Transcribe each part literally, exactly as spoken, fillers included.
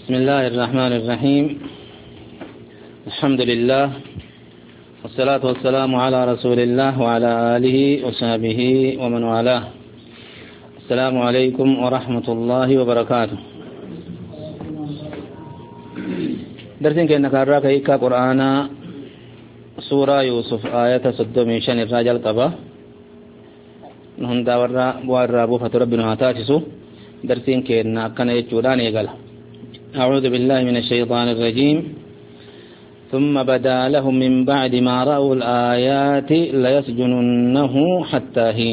بسم الله الرحمن الرحيم. الحمد لله والصلاة والسلام على رسول الله وعلى آله وصحبه ومن والاه. السلام عليكم ورحمة الله وبركاته. درسين كأنك أراك إيكا قرآن سورة يوسف آية صدومي شن الرجل قبا نهن داورا بوارا بوفة ربنا هاتاتسو. درسين كأنك كان يجودان يقال أعوذ بالله من الشيطان الرجيم. ثم بدا لهم من بعد ما رأوا الآيات ليسجننه حتى حين.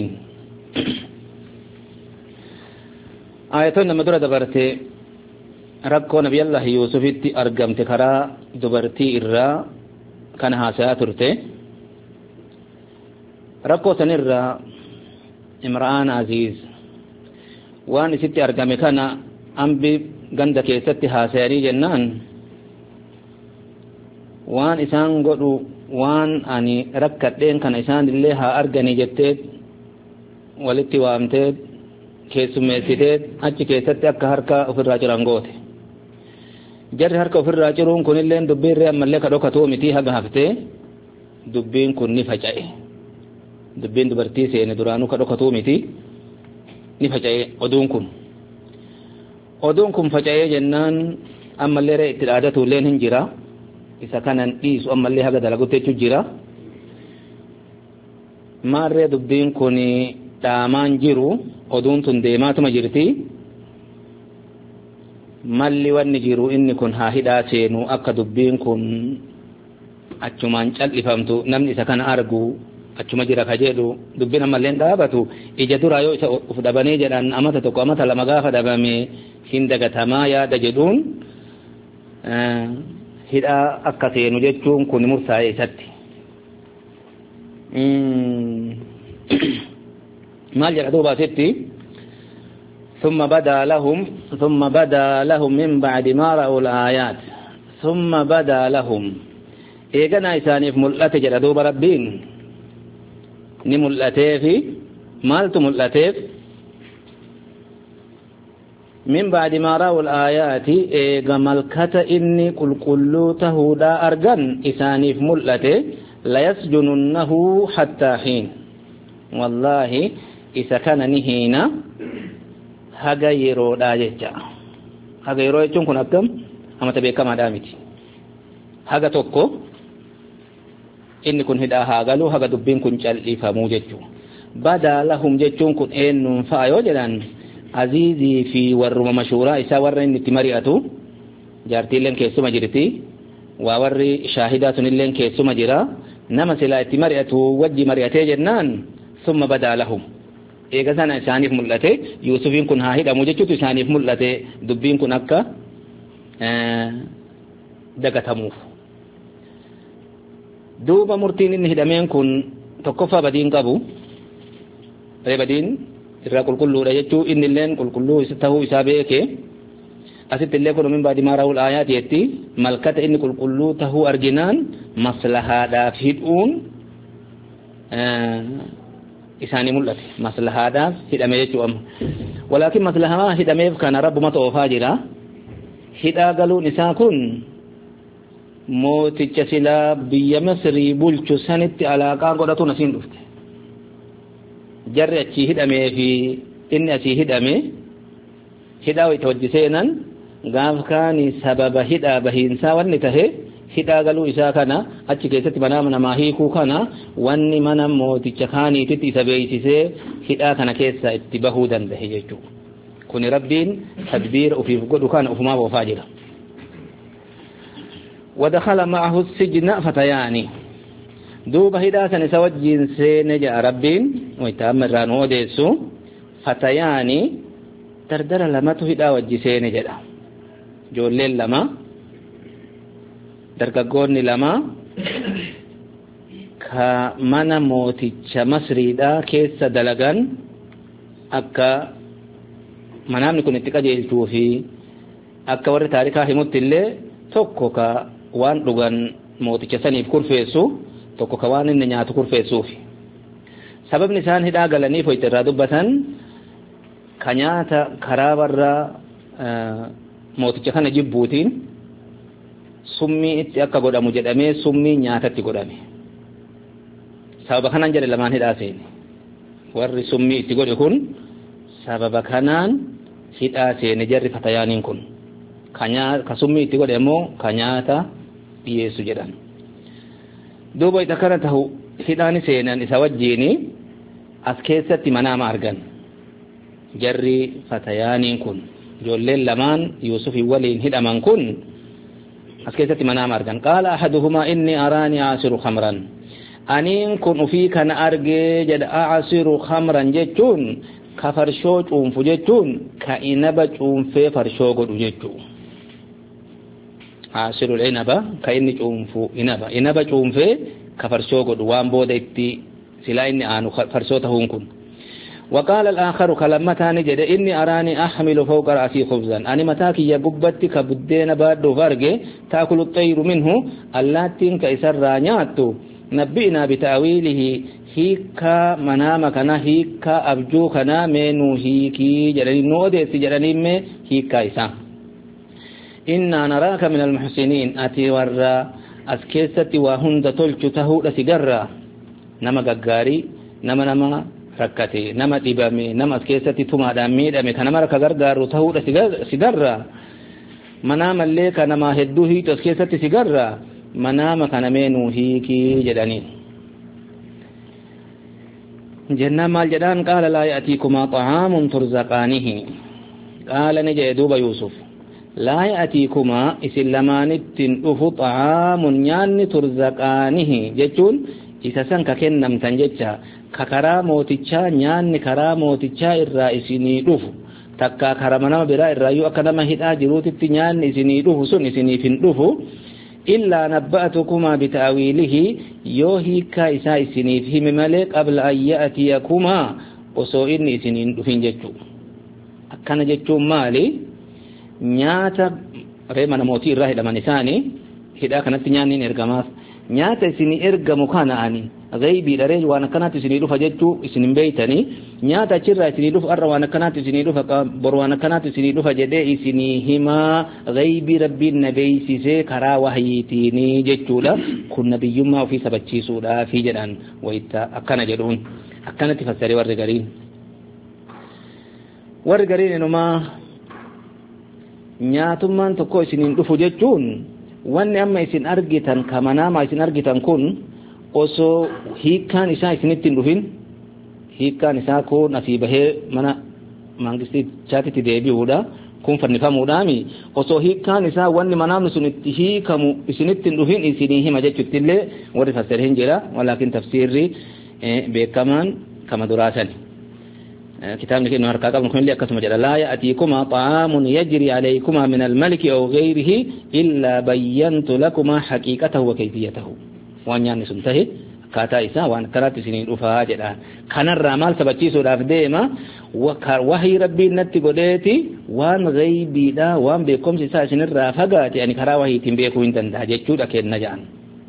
آياتنا مدرة دبرتي ربكو نبي الله يوسف أرقم تكرا دبرتي إرى كانها سياترتي ربكو سنرى امرآن عزيز وان ستي أرقم كان أنبي ganda keessatti haasayanii jennaan waan isaan godhu waan ani rakkadheen kana isaan illee haa arganii jettee walitti waamtee keessummeessitee achi keessatti akka harka ofirraa ciran goote. Jarri harka ofirraa ciruun kunillee dubbiirree ammallee ka dhokatoo miti haga haftee dubbiin kun ni faca'e. Dubbiin dubartii seene duraanuu ka dhokatoo miti ni faca'e oduun kun. oduun kun faca'ee jennaan ammallee itti dhaadatu illee hin jira isa kanan dhiisu ammallee haga dalagutti jechuun jira maarree dubbiin kun dhaamaan jiru oduun tun deemaatuma jirti malli wanni jiru inni kun haa hidhaa seenu akka dubbiin kun achumaan callifamtu namni isa kana argu achuma jira ka jedhu dubbiin ammallee dhaabatu ija duraa yoo isa uf dhabanii jedhan amata tokko amata lama gaafa dhabame hin dagatamaa yaada jedhuun hidhaa akka seenu jechuun kun murtaa'e isatti maal jedha duuba asitti ثم بدا لهم ثم بدا لهم من بعد ما رأوا الآيات ثم بدا لهم إيجانا إسانيف ملأت جرى دوب ربين نملأتيف مالت ملأتيف من بعد ما رأوا الآيات إيجا ملكة إني قل قلو تهودا أرغن إسانيف ملأتي ليسجننه حتى حين والله إذا كان نهينا haga yeroodha jecha haga yeroo jechuun kun akkam amata beekamaadhaa miti haga tokko inni kun hidhaa haa galu haga dubbiin kun cal'ifamuu jechuu badaa lahum jechuun kun eenyuun fa'a yoo jedhan aziizii fi warruma mashuuraa isaa warra inni itti mari'atu jaartiilleen keessuma jirti waa warri shaahidaa sunilleen keessuma jira nama silaa itti mari'atu wajji mari'atee jennaan summa badaa lahum eega sana isaaniif mul'ate yuusufiin kun haa hidhamu jechuutu isaaniif mul'ate dubbiin kun akka dagatamuuf duuba murtiin inni hidhameen kun tokkoffaa badiin qabu ree badiin irraa qulqulluudha jechuu inni illeen qulqulluu tahuu isaa beeke asitti illee kun min baadi maa ra'ul aayaati jetti malkata inni qulqulluu tahuu arginaan maslahaadhaaf hidhuun isaanii mul'ate maslahaadhaaf hidhame jechuu amma walaakin maslahaa hidhameef kana rabbumatu oofaa jira hidhaa galuun isaa kun mooticha silaa biyya Misrii bulchu sanitti alaaqaa godhatuun asiin dhufte jarri achii hidhamee fi inni asii hidhame hidhaa itti wajji seenan gaaf kaani sababa hidhaa bahiinsaa wanni tahe hidhaa galuu isaa kana achi keessatti manaa namaa hiikuu kana wanni mana mooticha kaaniititti isa beeksisee hidhaa kana keessa itti bahuu danda'e jechuudha. Kuni rabbiin tadbiira ofiif godhu kana ofumaaf oofaa jira. ودخل معه السجن فتيان دوب هدا سن سوجين سين جاء ربين ويتامر ران وديسو فتيان تردر لما تهدا وجي سين جدا جولل لما dargaggoonni lama ka mana mooticha Masriidhaa keessa dalagan akka manaamni kun itti qajeelchuu fi akka warri taarikaa himutti illee tokko ka waan dhugan mooticha saniif kurfeessu tokko ka waan inni nyaatu kurfeessuuf sababni isaan hidhaa galaniif hoyti irraa dubbatan ka nyaata karaa warra mooticha kana jibbuutiin summii itti akka godhamu jedhamee summii nyaatatti godhame sababa kanaan jedhe lamaan hidhaa seene warri summii itti godhe kun sababa kanaan hidhaa seene jarri fatayaaniin kun ka summii itti godhe immoo ka nyaata dhiyeessu jedhan duuba isa kana tahu hidhaani seenan isa wajjiini as keessatti manaama argan jarri fatayaaniin kun ijoolleen lamaan Yuusufii waliin hidhaman kun as keessatti manaama argan qaala ahaduhumaa inni araanii aasiru khamran aniin kun ufii kana argee jedha aasiru khamran jechuun ka farshoo cuunfu jechuun ka inaba cuunfee farshoo godhu jechuu aasiru inaba ka inni cuunfu inaba inaba cuunfee ka farshoo godhu waan booda itti silaa inni aanu farshoo tahuun kun وقال الآخر كلمة تاني جد إني أراني أحمل فوق رأسي خبزا أنا متاكي يا قبتي كبدين بادو فرقه تأكل الطير منه اللاتين كيسر رانياتو نبئنا بتأويله هيكا منامكنا هيكا أبجوكنا منو هيكي جراني نودي سجراني مي هيكا إسا إنا نراك من المحسنين أتي ورى أسكيستي وهند تلچو تهود سجرى نما ققاري نما نما rakkate nama dhibame nama as keessatti tumaadhaan miidhame kana mara ka gargaaru ta'uudha sigarra manaama illee ka nama hedduu hiitu as keessatti sigarra manaama kana meenuu hiikii jedhanii jennaan maal jedhaan qaala laa ya'tiikumaa xa'aamun turzaqaanihi qaala ni jedhe duuba Yuusuf laa ya'tiikumaa isin lamaanittin dhufu xa'aamun nyaanni turzaqaanihi jechuun isa san ka kennamtan jecha ka karaa mootichaa nyaanni karaa mootichaa irraa isinii dhufu takka karama nama biraa irraa yoo akka nama hidhaa jiruutitti nyaanni isinii dhufu sun isiniif hin dhufu illaa nabba'atukumaa bita'awiilihi yoo hiikaa isaa isiniif hime malee qabla an ya'tiyakumaa osoo inni isiniin dhufin jechuu akkana jechuun maali nyaata ree mana mootii irraa hidhaman isaanii hidhaa kanatti nyaanni hin ergamaaf nyaata isinii ergamu kana ani غيبي دري وانا كانت سني دفا جتو سنين بيتني نياتا تشرا سني دفا ار وانا كانت سني دفا بر وانا كانت سني دفا جدي سني هما غيبي ربي النبي سي كرا وحيتيني جتولا كن نبي ما في سبچي سودا في جدان ويتا اكنا جدون اكنا تفسري ور غرين ور غرين انما نياتمان تكو سنين دفو جتون wanni amma isin argitan kamanama isin argitan kun osoo hiikaan isaa isinitti hin dhufin hiikaan isaa kun asii bahee mana mangistichaatitti deebi'uudha kun fannifamuudhaami osoo hiikaan isaa wanni manaamni sun itti hiikamu isinitti hin dhufin isinii hima jechuutti illee warri fassare hin jira walaakin tafsiirri beekamaan kama duraasani كتابنا كأنه هركا قبل كل أكثر مجال لا يأتيكما طعام يجري عليكما من الملك أو غيره إلا بينت لكما حقيقته وكيفيته وأن يعني سنتهي كاتا إسا وأن كرات سنين أفها جدا كان الرمال سبتشي سوداف ديما وهي ربي نتي قديتي وأن غيبي دا وأن بيكم سيسا سنين رافقات يعني كرا وهي تنبيكو انتن دا جيشود أكيد نجان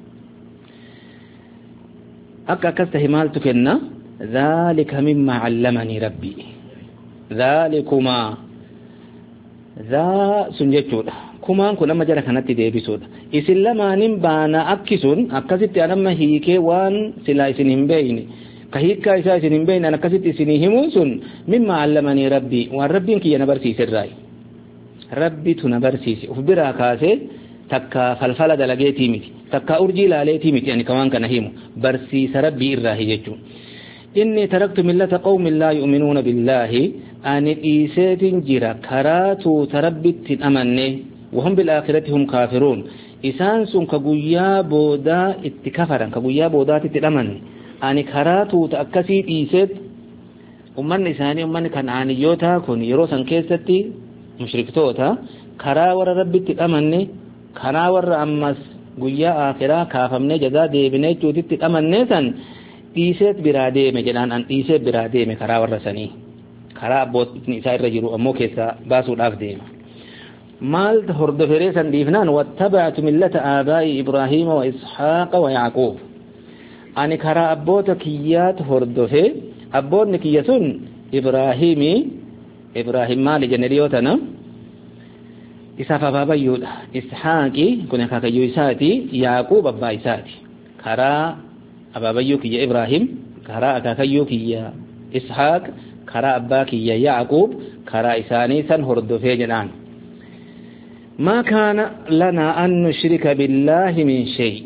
أكا كستهمال تكنا ذلك مما علمني ربي ذلكما ذا سنجتود كما كنا ما جرى كانت ديبسود إسلام بانا أكسون أكست أنا ما هيك وان سلا سنين بيني كهيك إسا سنين بين أنا كست سنين سن مما علمني ربي والربي كي ينبرسي سراي ربي تنبرسي أخبرها كاسي تكا فلفل دلقيتي ميتي تكا أرجي لاليتي ميتي يعني كمان كان هيمو برسي سربي إراهي جتو إني تركت ملة قوم لا يؤمنون بالله أن إيسات جرى كراتو تربت أمني وهم بالآخرة هم كافرون إسان سن كقويا بودا اتكفرا كقويا بودا تتأمن أن كراتو تأكسي إيسات أمان إساني أمان كان عنيوتا كن يروسا كيستي مشركتوتا كرا ور ربي تتأمني كرا ور أمس قويا آخرة كافمني جدا ديبني جودي تتأمني سن dhiiseet biraa deeme jedhaan an dhiiseet biraa deeme karaa warra sanii karaa abbootiin isaa irra jiru ammoo keessaa baasuudhaaf deema maal hordoferee san dhiifnaan wattaba'tu millata aabaa'i ibraahiima wa isxaaqa wa yaaquub ani karaa abboota kiyyaat hordofe abboonni kiyya sun ibraahimii ibraahim maali jenne dhiyootana إسحاق بابا يودا إسحاقي كنا كاكيو إساتي يعقوب أبا إساتي كرا أبا يوكي يا إبراهيم كرا كاكيوكي يا إسحاق كرا أباكي يا يعقوب كرا إساني سن هردو في جنان ما كان لنا أن نشرك بالله من شيء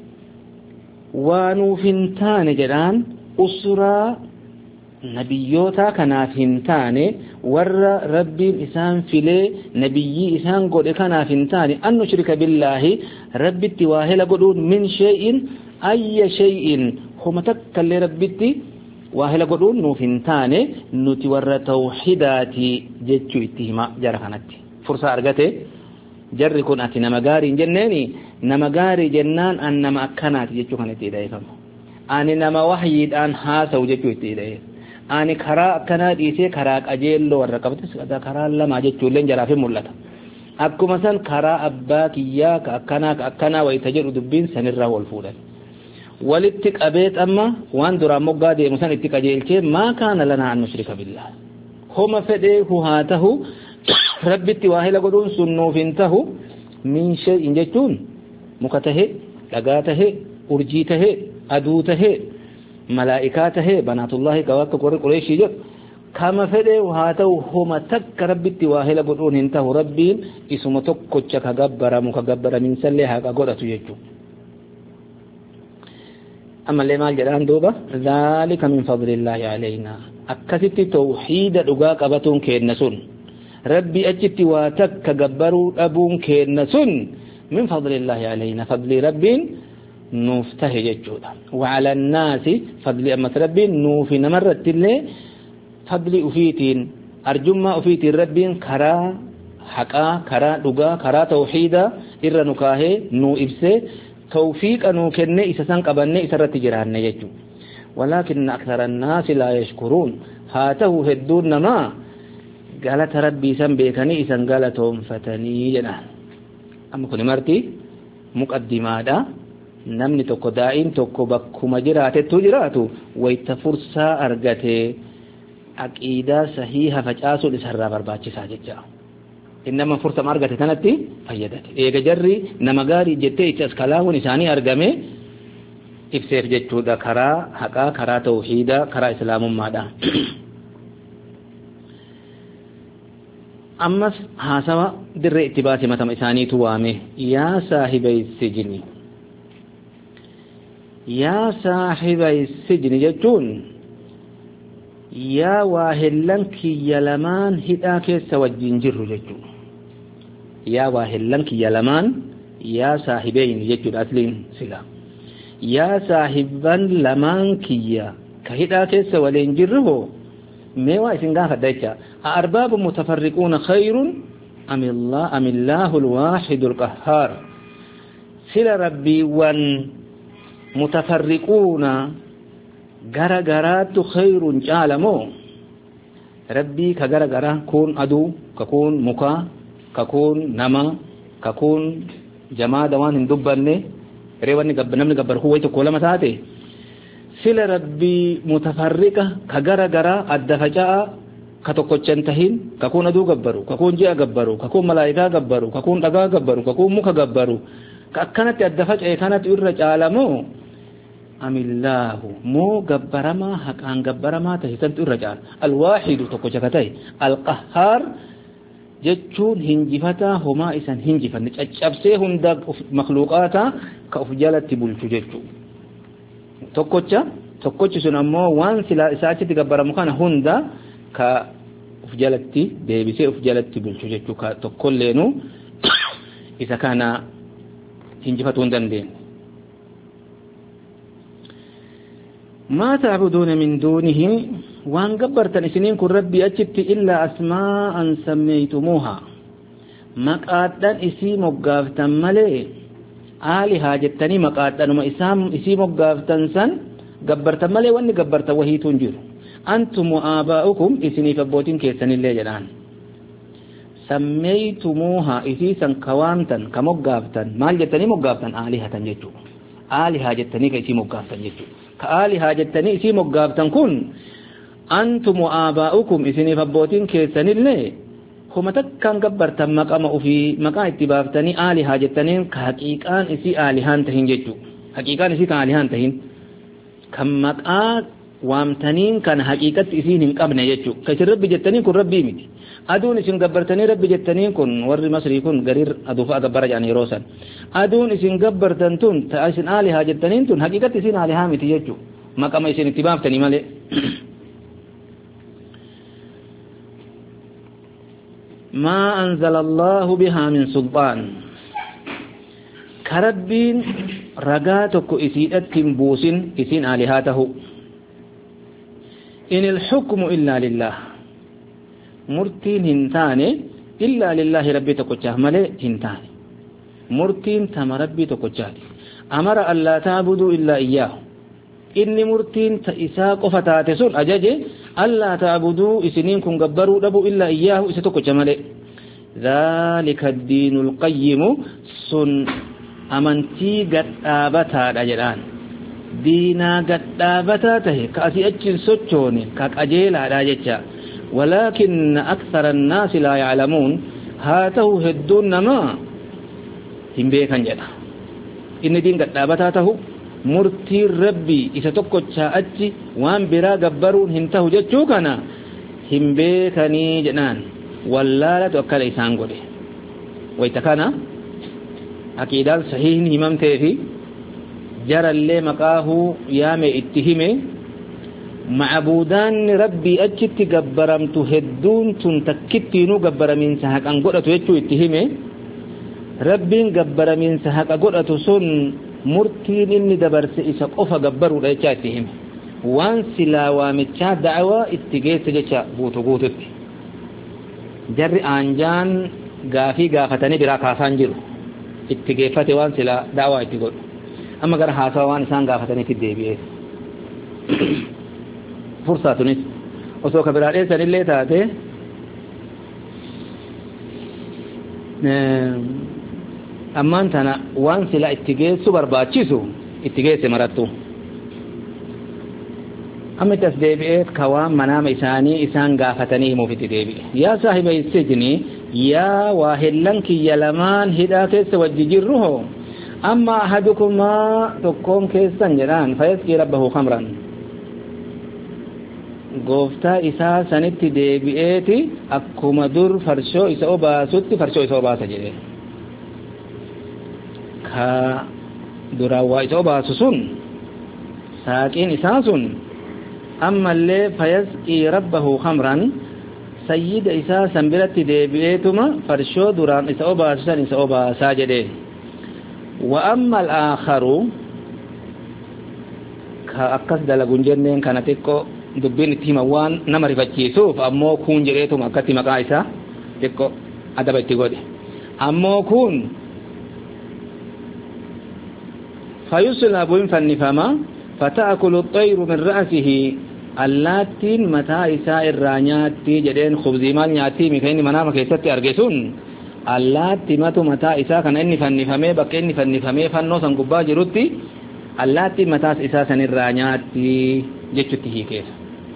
ونوفنتان جنان أسرى نبيوتا كنافنتان ور ربي إسان فيلي نبي إسان قد كنافنتان أن نشرك بالله ربي التواهل قدون من شيء أي شيء هم تكل ربي واهل قدون نوفنتان نتور توحيداتي جتشو اتهما جرخانتي فرصة أرغتي جر كون أتي نمغاري جناني نمغاري جنان أن نما أكنات جتشو خانتي إليه أني نما وحيد أن حاسو جتشو إليه أني كرا أكنات إيسي كرا أجيل ورقبت سكتا كرا لما جتشو لين جرافي ملتا أكو مثلا كرا أباك إياك أكنا أكنا ويتجر دبين سنرى والفولا ولتك أبيت أما وان درا مقادي مثلا اتك أجيل ما كان لنا أن نشرك بالله هما فديه هاته ربي التواهي لقدون سنو فنته من شيء جتون مكته لقاته أرجيته أدوته ملائكاته بنات الله كواك قريشي جت كما فديه هاته هما تك ربي التواهي لقدون انته ربي اسم تكوشك قبر مكقبر من سليها كقرأت جتون أما اللي مال جلان دوبا ذلك من فضل الله علينا أكثت توحيد الأقاق أبتون كينسون ربي أجت واتك قبروا أبون كينسون من فضل الله علينا فضل ربي نوفته ججودا وعلى الناس فضل أمة ربي نوفي نمرت اللي فضل أفيتين أرجم أفيت ربي كرا حقا كرا دقا كرا توحيدا إرى نكاه نو إبسي توفيق أنو كنة إسسان قبنة إسرت جران يجو ولكن أكثر الناس لا يشكرون هاته هدون نما قالت ربي سن بيكني إسان قالتهم فتني جنان أما كن مرتي مقدمة دا نمني توكو دائن توكو بكو مجرات تجراتو ويتفرسا أرغتي أكيدا صحيحة فجاسو لسرى برباچي ساججا إنما فرصة أرغتي تنتي فيدت إيجا جري نمغاري جتي إتسكالاه نساني أرغمي إفسير جتو دا كرا حقا كرا توحيدا كرا إسلام مادا أمس حاسوا در اتباسي متم إساني توامي يا صاحبي السجن يا صاحبي السجن جتون يا واهلن كي يلمان هدا كيس وجين جرو جتون يا واهلن كي يلمان يا صاحبين جتون أسلين سلا يا صاحبان لمان كي كهدا كيس ولين جرو ميوا إسنغا فدايتا أرباب متفرقون خير أم الله أم الله الواحد القهار سلا ربي وان متفرقون غرا غرات خير جالمو ربي كغرا غرا كون ادو ككون مكا ككون نما ككون جماعه دوان دبنه ريواني غبنم غبر هو تو كولا مساته سل ربي متفرقه كغرا غرا ادفجا كتوكچن تهين ككون ادو غبرو ككون جا غبرو ككون ملائكه غبرو ككون دغا غبرو ككون مكا غبرو ككنت ادفج كانت يرجالمو أم الله مو غبرما حقان غبرما تهتن الرجال الواحد تكوجكتي القهار جچون هنجفتا هما إسان هنجفن چچبسه هندا مخلوقاتا كأفجالت بلچو جچو تكوچا تكوچ سنمو وان سلا إساچت غبرما كان هندا كأفجالت بيبسي أفجالت بلچو جچو كتكولينو إذا كان هنجفتون دندين ما تعبدون من دونه وان قبرتن سنين كن ربي أجبت إلا أسماء سميتموها مقادن اسي مقافتن ملي آلي حاجتني مقادن وما اسام اسي مقافتن سن قبرتن ملي واني قبرت وهي تنجر أنتم وآباؤكم اسني فبوتين كيسن اللي جلان سميتموها اسي سن كوانتن كمقافتن مال جتني مقافتن آلي هتن جتو آلي حاجتني كيسي مقافتن جتو كآلي حاجتني اسي مقابتن كن أنتم وآباؤكم اسني فبوتين كيسن اللي هما تكن قبرت مقام في مقام اتبافتني آلهة جتنين كحقيقان إسي آلهان تهين جتو حقيقان إسي كآلهان تهين كم مقام وامتنين كان حقيقة إسين قبنا جتو كيش ربي جتنين كن ربي متي أدون إسين قبرتني ربي جتنين كن ور مصري كن غرير أدوفا قبر جاني روسا أدون إسين قبرتن تون تأسين آلهة جتنين تون حقيقة إسين آلهة متي جتو مقام إسين اتبافتني مالي ما أنزل الله بها من سلطان كربين رقاتك إسيئت تنبوسين إسين آلهاته إن الحكم إلا لله مرتين هنتاني إلا لله ربي تقجه ملي هنتاني مرتين تم ربي تقجه أمر ألا تعبدوا إلا إياه إني مرتين تإساق فتاتسون أجاجي ألا تعبدوا إسنين كن قبروا لبوا إلا إياه إستوكو جمالي ذلك الدين القيم سن أمنتي قد آبتا الأجلان دينا قد آبتا تهي كأسي أجل سوچوني كاك أجيل على جيشا ولكن أكثر الناس لا يعلمون هاته هدون ما هم بيكا جدا إن دين قد آبتا تهو murtii rabbi isa tokkochaa achi waan biraa gabbaruun hin tahu jechuu kana hin beekanii jedhaan wallaalatu akkana isaan godhe wayta kana aqiidaan sahihin himamtee fi jarallee maqaahuu yaame itti hime macbuudaan rabbii achitti gabbaramtu hedduun tun takkittiinuu gabbaramiinsa haqan godhatu jechuu itti hime rabbiin gabbaramiinsa haqa godhatu sun murtiin inni dabarse isa qofa gabbaruudha jechaa itti hime waan silaa waamichaa da'awaa itti geesse jecha guutu guututti jarri aanjaan gaafii gaafatanii biraa kaasaan jiru itti geeffate waan silaa da'awaa itti godhu amma gara haasawa waan isaan gaafataniitti deebi'ee fursaa tunis osoo ka biraa dheessanillee taate ammaan tana waan sila itti geessu barbaachisu itti geesse marattu amma itti as deebi'eet ka waan manaama isaanii isaan gaafatanii himuuf itti deebi'e yaa saahiba sijni yaa waa hellan kiyya lamaan hidhaa keessa wajji jirru hoo amma ahadukumaa tokkoon keessan jedhaan fayaskii rabbahu khamran gooftaa isaa sanitti deebi'eeti akkuma dur farshoo isa obaasutti farshoo isa obaasa jedhe ka durawaa isa obaasu sun saaqiin isaa sun ammallee fayaskii rabbahu khamran sayyida isaa san biratti deebi'eetuma farshoo duraan isa obaasu san isa obaasaa jedhe wa amma al-aakharu ka akkas dalagun jenneen kana xiqqoo dubbiin itti hima waan nama rifachiisuuf ammoo kun jedheetuma akkatti maqaa isaa xiqqoo adaba itti godhe ammoo kun فيسلب فنفما فتأكل الطير من رأسه اللاتين متى إساء الرانياتي جدين خبزي مال نياتي مكيني منام كيستي أرقسون اللاتي متى متى إساء كان إني فنفمي بك إني فنفمي فنو سنقبا جروتي اللاتي متى إساء سن الرانياتي جتشتي هي كيف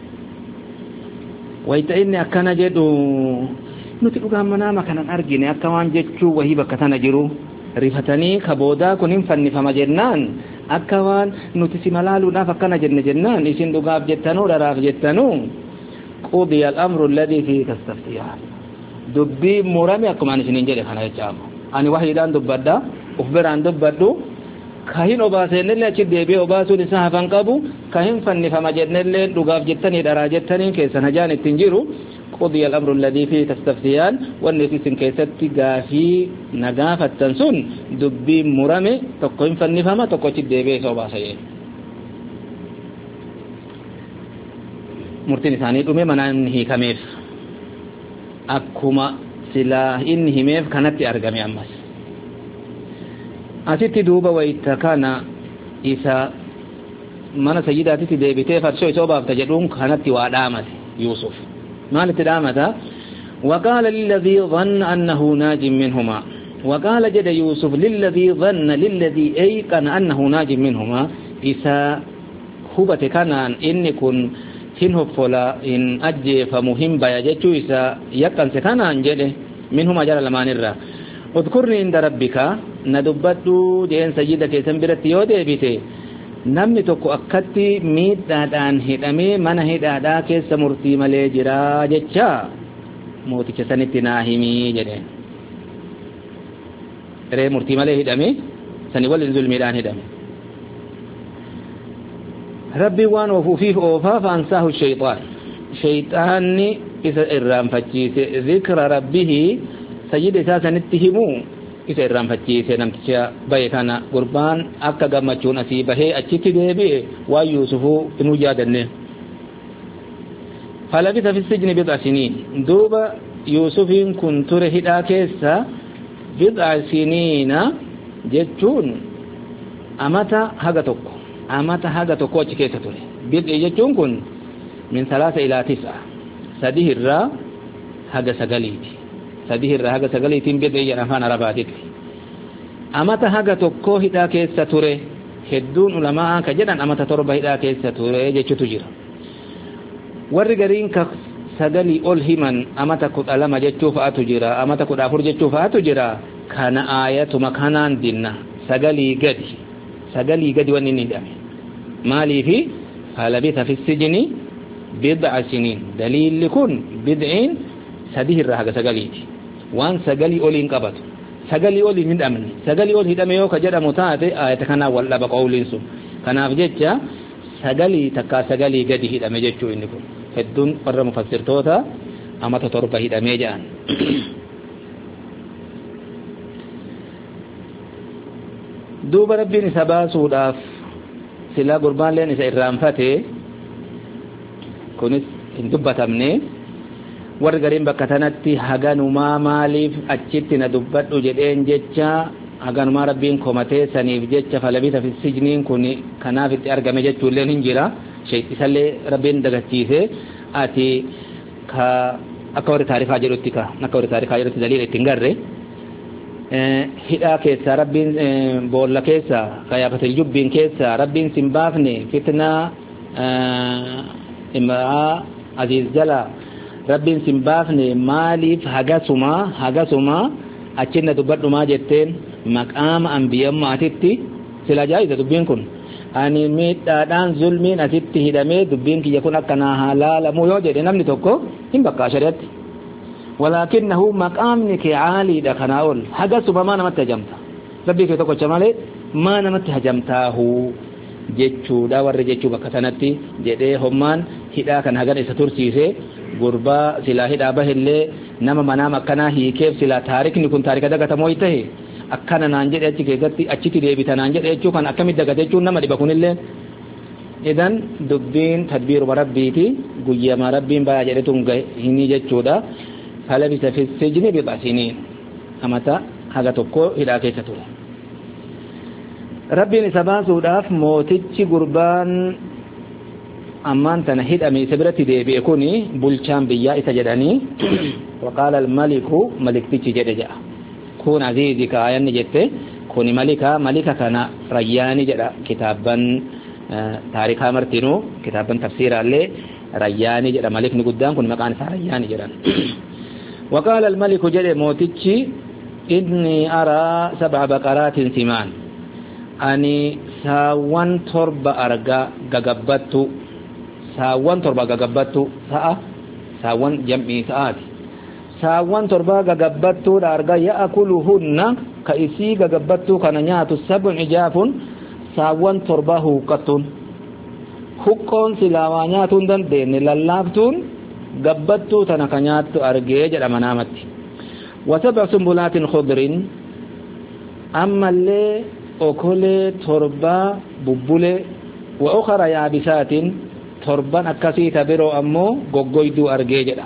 ويتا إني أكنا جدو نتقى منام كان أرقيني أكوان جتشو وهي بكتنا جرو rifatanii kaboodaa kun hin fannifama jennaan akka waan nuti si malaaluudhaaf akkana jenne jennaan isin dhugaaf jettanuu dharaaf jettanuu qudiya al-amru alladhi fihi tastaftiyaan dubbii murame akkuma isiniin jedhe kana jechaamu ani wahiidhaan dubbadha uf biraan dubbadhu ka hin obaasennillee achi deebi'ee obaasuun isaa hafan qabu ka hin fannifama jennillee dhugaaf jettanii dharaa jettanii keessan hajaan ittiin jiru قضي الأمر الذي فيه تستفتيان والنفي سنكيستي غافي نغافة تنسون دبي مرمي تقوين فنفهما تقوين الدبي صوبا سيئ مرتين ثاني دومي منان هي كميف أكما سلاح إن هميف كانت أرغمي أمس أسيتي دوبا ويتكانا إسا من سيداتي تدبي فرشو صوبا فتجدون كانت وادامت يوسف ما لتدامتا وقال للذي ظن أنه ناج منهما وقال جد يوسف للذي ظن للذي أيقن أنه ناج منهما إسا خبت كان إن كن hin hoffola hin ajjeefamu hin baya jechuu isa yakkanse kanaan jedhe minhuma jara lamaanirra udkurni inda rabbika na dubbadhu jeen sayyida keessan biratti yoo deebite namni tokko akkatti miidhaadhaan hidhamee mana hidhaadhaa keessa murtii malee jira jecha mooticha sanitti naa himii jedhe ree murtii malee hidhame sani waliin zulmiidhaan hidhame rabbi waan ofuufiif oofaa faansaahu shayxaan shayxaanni isa irraanfachiise zikra rabbihi sayyida isaa sanitti himuu isa irraanfachiise namticha bahe kana gurbaan akka gammachuun asii bahee achitti deebi'e waan yuusufuu inuu yaadanne falabisa fi sijni bid'a siniin duuba yuusufiin kun ture hidhaa keessa bid'a siniina jechuun amata haga tokko amata haga tokko achi keessa ture bid'i jechuun kun min salaasa ilaa tis'a sadihirraa haga sagaliiti sadihirraa haga sagaliitiin bid'i jedhan afaan arabaatitti amata haga tokko hidhaa keessa ture hedduun ulamaa ka jedhan amata torba hidhaa keessa ture jechutu jira warri gariin ka sagalii ol himan amata kudha lama jechuu fa'atu jira amata kudha afur jechuu fa'atu jira kana aayatuma kanaan dinna sagalii gadi sagalii gadi wanni inni hidhame maaliifi falabitha fi sijni bid'a siniin daliilli kun bid'iin sadihirraa haga sagaliiti waan sagalii oliin qabatu sagalii oliin hidhamne sagalii ol hidhame yoo ka jedhamu taate aayata kanaan wal dhaba qawliin sun kanaaf jecha sagalii takkaa sagalii gadi hidhame jechuu inni kun hedduun warra mufassirtoota amata torba hidhamee jedhan duuba rabbiin isa baasuudhaaf silaa gurbaalleen isa irraanfate kunis hin dubbatamne warri gariin bakka tanatti haganumaa maaliif achitti na dubbadhu jedheen jecha haganumaa rabbiin komatee saniif jecha falabisa fi sijniin kun kanaaf itti argame jechuulleen hin jira isallee rabbiin dagachiise ati ka akka warri taarikaa jedhutti ka akka warri taarikaa jedhutti daliila ittiin garre hidhaa keessa rabbiin boolla keessa kayaafatil jubbiin keessa rabbiin sin baafne fitnaa imraa aziz jala rabbiin sin baafne maaliif hagasuma hagasuma achinna dubbadhumaa jetteen maqaama anbiyammaatitti sila jaa'iza dubbiin kun ani miidhaadhaan zulmiin asitti hidhamee dubbiin kiyya kun akkanaa halaalamu yoo jedhe namni tokko hin bakkaa shari'atti walaakinnahu maqaamni kee caaliidha kanaa ol hagasuma maa namatti hajamta rabbii kee tokkocha malee maa namatti hajamtaahu jechuudha warri jechuu bakka sanatti jedhee hommaan hidhaa kan hagan isa tursiise gurbaa silaa hidhaa bahillee nama manaam akkanaa hiikeef silaa taarikni kun taarika dagatamoo ta'e akkana naan jedhe achi keessatti achitti deebita naan jedhe jechuu kan akkamitti dagate jechuun nama dhiba kunillee idan dubbiin tadbiiruma rabbiiti guyyama rabbiin bayaa jedhetuun hinii jechuudha falabisa fi sijni bid'a siniin amata haga tokko hidhaa keessa ture rabbiin isa baasuudhaaf mootichi gurbaan ammaan tana hidhame isa biratti deebi'e kuni bulchaan biyyaa isa jedhanii waqaala almaliku maliktichi jedhe jedha kun aziizi kaayanni jette kuni malika malika kana rayyaani jedha kitaaban taarikaa martinuu kitaaban tafsiiraallee rayyaani jedha malikni guddaan kun maqaan isaa rayyaani jedhan waqaala almaliku jedhe mootichi inni araa sab'a baqaraatin simaan ani saawwan torba arga gagabbattu saawwan torba gagabbattu sa'a saawwan jam'ii sa'aati saawwan torba gagabbattuudha arga ya'akuluhunna ka isii gagabbattuu kana nyaatu sab'un ijaafun saawwan torba huuqqattuun huqqoon silaawaa nyaatuu hin dandeenye lallaaftuun gabbattuu tana ka nyaattu argee jedhama naamatti wasab'a sumbulaatin khudrin ammallee okolee torba bubbulee wa ukhra yaabisaatin torban akkasii ta biroo ammoo goggoyduu argee jedha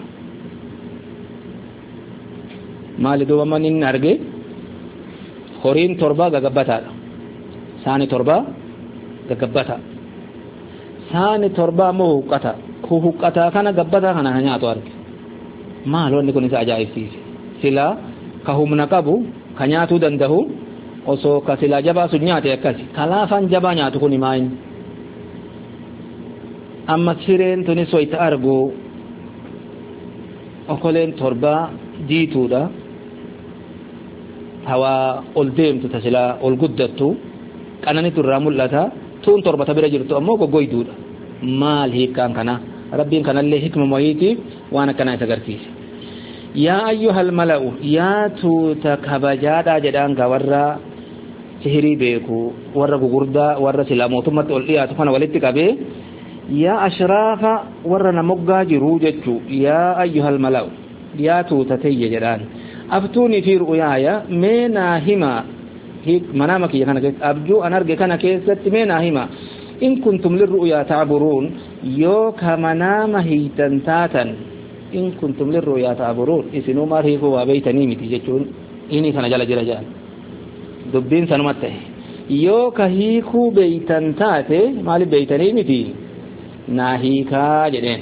maali duuba manni inni arge horiin torba gagabbataadha saani torba gagabbata saani torba ammoo huqqata ku huqqataa kana gabbataa kana nyaatu arge maal wanni kun isa ajaa'ibsiise sila ka humna qabu ka nyaatuu danda'u osoo ka sila jabaa sun nyaate akkasi kalaafan jabaa nyaatu kun maayin أما سيرين تنسوا يتأرجو أقولين تربا جيتو دا هوا أولديم تتسلا أولقدتو كأنني ترامل لتا تون تربا تبرا جرتو أمو قويدو دا مال هيك كان كنا ربين كان اللي حكم مويتي وانا كنا يتغرسيس يا أيها الملأ يا توتا كبجادا جدان كورا سهري بيكو ورا غوردا ورا سلاموتمت اوليات فانا ولتك ابي يا اشراف ورا نمغا جروجچو يا ايها الملأ يا توتتي جدان افتوني في رؤيايا منا هما هيك منامك يا كان ابجو انا ارجع كان كيست منا هما ان كنتم للرؤيا تعبرون يو كمنام هيتنتاتا ان كنتم للرؤيا تعبرون اسنو ما هيكو وبيتني متي جچون اني كان جل جل dubbiin sanumatti ta'e yoo ka hiikuu beeytan taate maaliif beeytanii miti naa hiikaa jedheen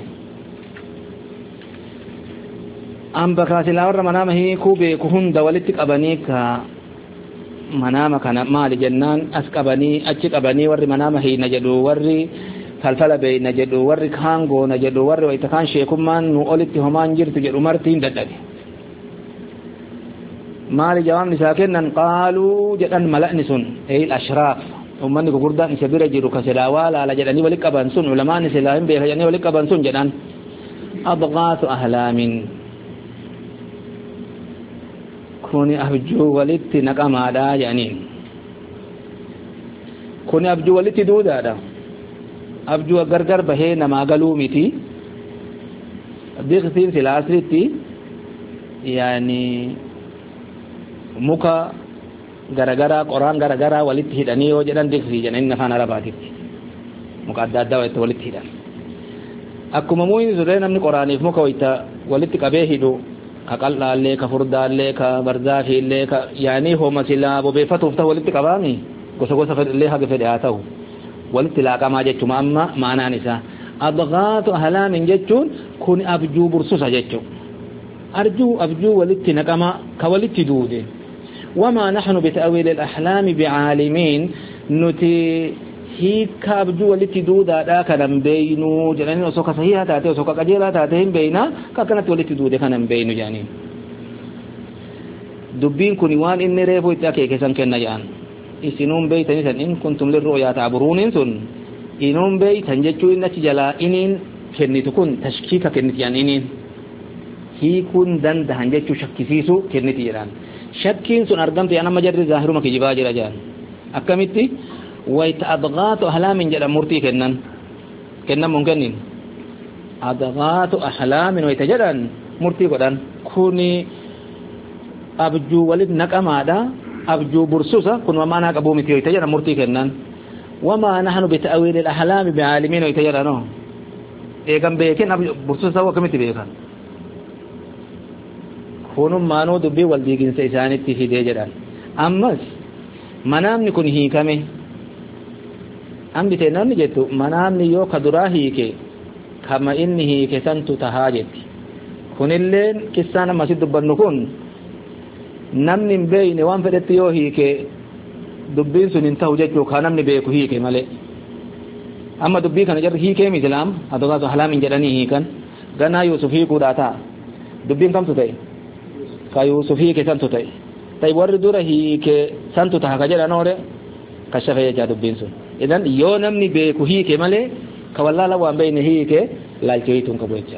amba kaasilaa warra manaama hiikuu beeku hunda walitti qabanii ka manaama kana maali jennaan as qabanii achi qabanii warri manaama hiina jedhu warri falfala beeyna jedhu warri kaangoona jedhu warri wayta kaan sheekummaan nu olitti homaan jirtu jedhu martiin dadhabe مال جواب نساكن قالوا جدن ملأني سن أي الأشراف ومن يقولون نسبير جيرو كسلاوال على جدني ولك أبان سن علماء نسلاهم به جدني ولك أبان سن جدن أضغاث أحلام كوني أبجو ولدت نقم على يعني كوني أبجو ولدت دود هذا أبجو غرغر به نما قالوا متي بيغسين سلاسرتي يعني muka gara-gara qoraan gara-gara walitti hidhanii yoo jedhan dikrii jedhan afaan arabaatitti muka adda addaa walitti walitti hidhan akkuma muuyini surree namni qoraaniif muka wayta walitti qabee hidhu ka qal'aallee ka furdaallee ka barzaafiillee ka yaanii hooma silaa bobeeffatuuf ta'u walitti qabaami gosa gosa fedhillee haga fedhe haa ta'u walitti laaqamaa jechuma amma maanaan isaa adghaatu ahlaamin jechuun kun abjuu bursusa jechuu arjuu abjuu walitti naqama ka walitti duude وما نحن بتأويل الأحلام بعالمين نتي هيك أبجو والتي دودا ذاك نبينو جناني وسوك صحيحة تاتي وسوك قجيرة تاتيهم بينا كانت والتي دودا كان نبينو جاني دبين كنوان إني ريفو إتاكي كيسان كنا جان إسنون بيتني سن إن كنتم للرؤيا تعبرون إنسون إنون بيتن جتشو إنك جلا إنين كنتكون تشكيك كنت يعني إنين هيكون دندهن جتشو شكسيسو كنت جران شكين سن أرقمت أنا مجرد ظاهر ما كجبا جرا جان أكملتي ويتأضغاط أحلام جل مرتي كنن كنن ممكنين أضغاط أحلام ويتجرن مرتي قدان كوني أبجو ولد نقم هذا أبجو برسوسا كن وما ناك أبو متي ويتجرن مرتي كنن وما نحن بتأويل الأحلام بعالمين ويتجرنه إيه كم بيكن أبجو برسوسا وكمتي بيكن kunum maanoo dubbii wal diiginsa isaanitti fidee jedhan ammas manaamni kun hiikame ambite namni jettu manaamni yoo ka duraa hiike kama inni hiike santu tahaa jetti kunilleen kissaan ammasit dubbannu kun namni hin beeyne waan fedhetti yoo hiike dubbiin sun hin ta'u jechuu ka namni beeku hiike malee amma dubbii kana jarri hiikeemi islaam adogaasu halaamin jedhanii hiikan ganaa yuusuf hiikuudhaa ta'a dubbiin kamtu ta'e ka Yusuf hiike santu ta'e tay warri dura hiike santu taha ka jedhan oore kashafe jecha dubbiin sun idan yoo namni beeku hiike malee ka wallaala waan beeyne hiike laalcheeytuun qabu jecha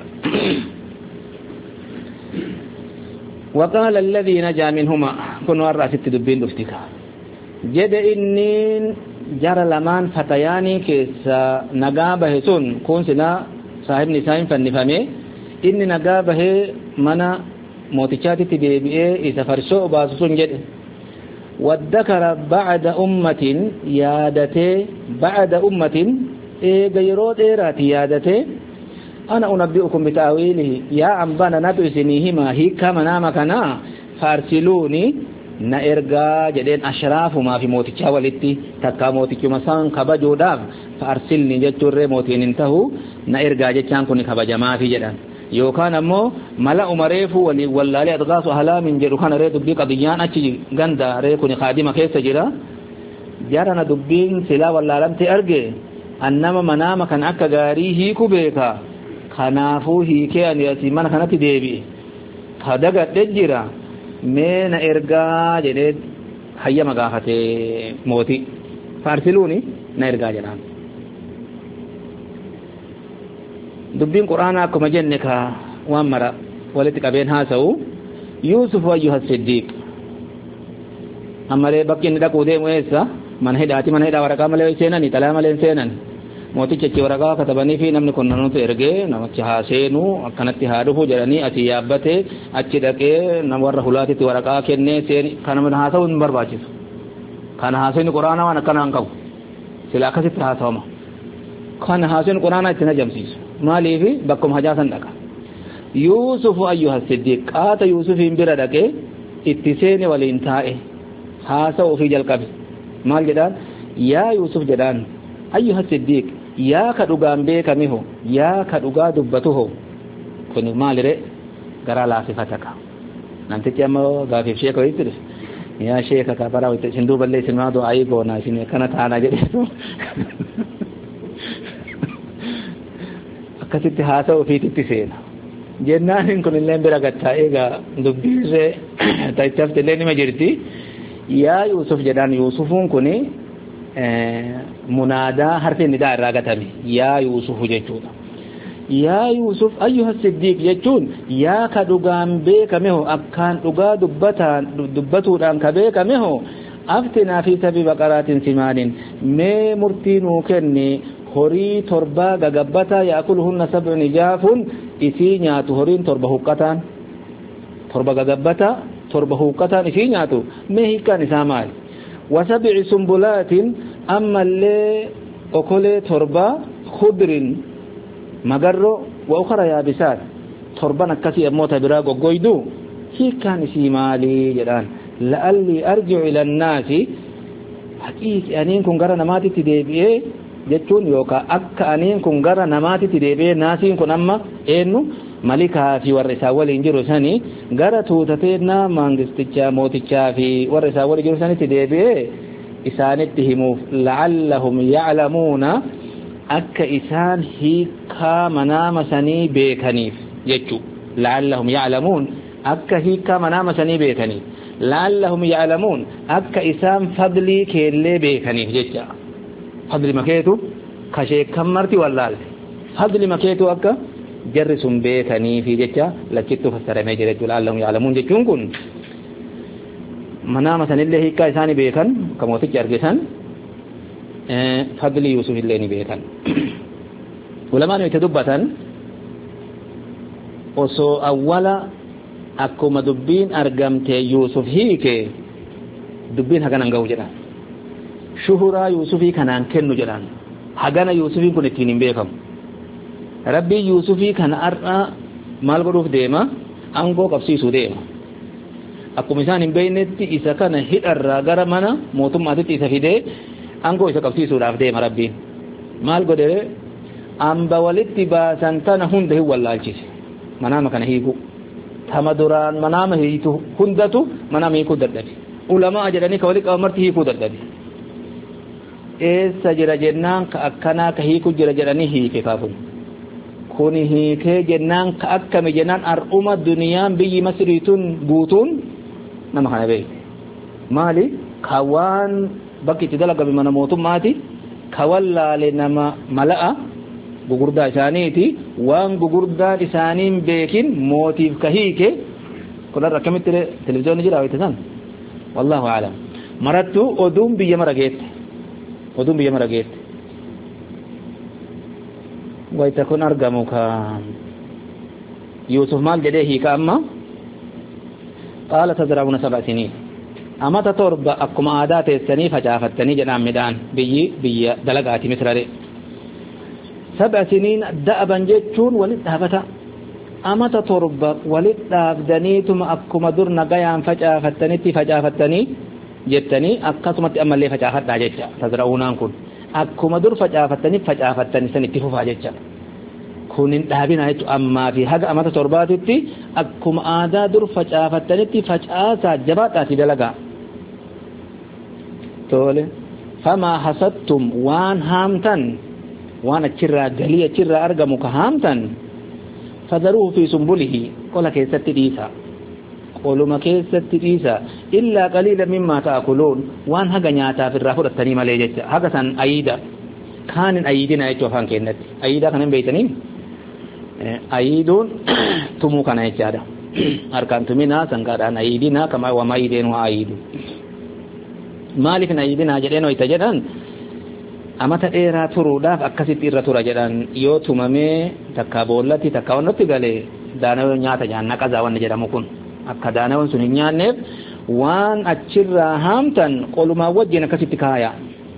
وقال الذي نجا منهما كن ورا ست دبين دفتك جد إنين جرى لمان فتياني كيس نجابه سن كون سنا صاحب نسائم فنفهمه إن نجابه منا موتشاتي تدبيه إذا فرشوا باسون جد والذكر بعد أمة يادته بعد أمة إيه غيرود إيرات يادته أنا أنبئكم بتأويله يا أمبانا نبئسنيهما هي كما نامكنا فارسلوني نأرغا جدين أشراف ما في موتشا ولتي تكا موتشو مسان كبجو داف فارسلني جتور موتين انتهو نأرغا جتشان كوني كبجما في جدان يوكان أمو ملأ مريفو واللالي أدغاس أهلا من جروخان ريتو بي قضيان أچي غندا ريكوني خادمة كيسا جرا جارنا دبين سلا واللالم تأرغي annama manama kan akka gaarii hiiku beeka kanaafuu hiikee ani asii mana kanatti deebi'e ka dagadhe jira meena ergaa jedhee hayyama gaafatee mootii faarsiluuni na ergaa jedhaan dubbiin quraanaa akkuma jenne ka waan mara walitti qabeen haasa'u Yusuf ayyuha siddiq ammalee bakki inni dhaquu deemu eessa mana hidhaati mana hidhaa waraqaa malee seenanii xalaa malee seenan mooticha achi waraqaa katabanii fi namni kun nanutu ergee namichi haa seenu akkanatti haa dhufu jedhanii asii yaabbate achi dhaqee nama warra hulaatitti waraqaa kennee seeni kana haasa'uu hin barbaachisu kana haasa'ni quraanaa waan akkanaa hin qabu sila akkasitti haasawama kana haasa'ni quraanaa itti najamsiisu maaliif bakkuma hajaasan dhaqa Yusuf ayyuha siddiq qaata Yusufiin bira dhaqee itti seene waliin taa'e haasa'uu fi jalqabe maal jedhaan yaa Yusuf jedhaan ayyuha siddiq yaa ka dhugaan beekame ho yaa ka dhugaa dubbatu ho kun maalire garaa laasifataka namtichi amma gaafiif sheeka wayitti dhufe yaa sheeka ka bara wayitti isin duuballee isin maa du'aa goona isin kana taana jedheetu akkasitti haasa'uu fiititti seena jennaan kun illee bira gattaa eegaa dubbiirree ta'ichaafte illee nima jirti yaa Yusuf jedhaan Yusufuun kuni munaadaa harfi nidaa irraa gatame yaa Yusuf jechuudha yaa Yusuf ayyuha siddiq jechuun yaa ka dhugaan beekame ho akkaan dhugaa dubbataan dubbatuudhaan ka beekame ho aftinaa fi sabi baqaraatin simaanin mee murtii nuu kenni horii torbaa gagabbataa yaakuluhunna sab'un ijaafun isii nyaatu horiin torba huqqataan torba gagabbataa torba huqqataan isii nyaatu mee hiikkaan isaa maali wasab'i sumbulaatin amma illee okolee torba khudrin magarro wa ukhra yaabisaat torban akkasii ammoo ta biraa goggoydu hiikkaan isii maali jedhaan la'alli arji'u ila annaasi haqiiqi aniin kun gara namaatitti deebi'ee jechuun yookaan akka aniin kun gara namaatitti deebi'ee naasiin kun amma eenyu malikaa fi warra isaa waliin jiru sanii gara tuutatee naa mangistichaa mootichaa fi warra isaa waliin jiru sanitti deebi'ee isaanitti himuuf la'allahum ya'lamuuna akka isaan hiikaa manaama sanii beekaniif jechuu la'allahum ya'lamuun akka hiikaa manaama sanii beekaniif la'allahum ya'lamuun akka isaan fadlii keellee beekaniif jecha fadli makeetu kasheekkan marti wallaalte fadli makeetu akka jarri sun beekanii fi jecha lachittu fassaramee jira jechuudha la'allahum ya'lamuun jechuun kun manaama sanillee hiikaa isaanii beekan ka mootichi argisan fadli Yusuf illee ni beekan ulamaan itti dubbatan osoo awwala akkuma dubbiin argamte Yusuf hiike dubbiin haganan ga'u jedhan shuhuraa Yusufii kanaan kennu jedhan hagana Yusufiin kun ittiin hin beekamu rabbii Yusufii kana ar'a maal godhuuf deema aangoo qabsiisuu deema akkuma isaan hin beeynetti isa kana hidharraa gara mana mootummaatitti isa fidee aangoo isa qabsiisuudhaaf deema rabbiin maal godhe amba walitti baasan tana hunda hin wallaalchise manaama kana hiiku tama duraan manaama hiitu hundatu manaama hiikuu dadhabe ulamaa jedhanii ka walitti qabamarti hiikuu dadhabe eessa jira jennaan ka akkanaa ka hiiku jira jedhanii hiike kaafun kuni hiikee jennaan ka akkami jennaan ar'uma duniyaan biyyi masriitun guutuun nama kana beeyte maali ka waan bakki itti dalagame mana mootummaati ka wallaale nama mala'a gugurdaa isaaniiti waan gugurdaan isaaniin beekin mootiif ka hiike kunarra akkamitti televiziyoonni jira wayte san wallahu aalam marattu oduun biyya mara geette oduun biyya mara geette wayta kun argamu ka Yusuf maal jedhee hiika amma qaala tazra'uuna sab'a siniin amata torba akkuma aadaa teessanii facaafattanii jedhaan midhaan biyyi biyya dalagaati misrare sab'a siniin da'aban jechuun walit dhaabata amata torba walit dhaabdaniituma akkuma dur nagayaan facaafattanitti facaafattanii jettanii akkasumatti ammallee facaafadhaa jecha tazra'uunaan kun akkuma dur facaafattanii facaafattanii san itti fufaa jecha kunin dhaabina jechuun ammaa fi haga amata torbaatitti akkuma aadaa dur facaafattanitti facaasaa jabaadhaati dalagaa tole famaa hasattum waan haamtan وانا تشرا غليه تشرا ارغم كهامتن فذروه في سنبله قال كيست ديسا قولوا ما كيست ديسا الا قليلا مما تاكلون وان هغا نياتا في الرافد التني مالي جچ هغا سن ايدا كان ايدنا يچو فان كنت ايدا كان بيتني ايدون تمو كان يچادا اركان تمنا سنغادان ايدنا كما وما ايدين وايد مالك ايدنا جدينو يتجدان amata dheeraa turuudhaaf akkasitti irra tura jedhan yoo tumamee takka boollatti takka wannotti galee daanawwan nyaata nyaanna qazaa wanni jedhamu kun akka daanawwan sun hin nyaanneef waan achirraa haamtan qolumaa wajjin akkasitti kaaya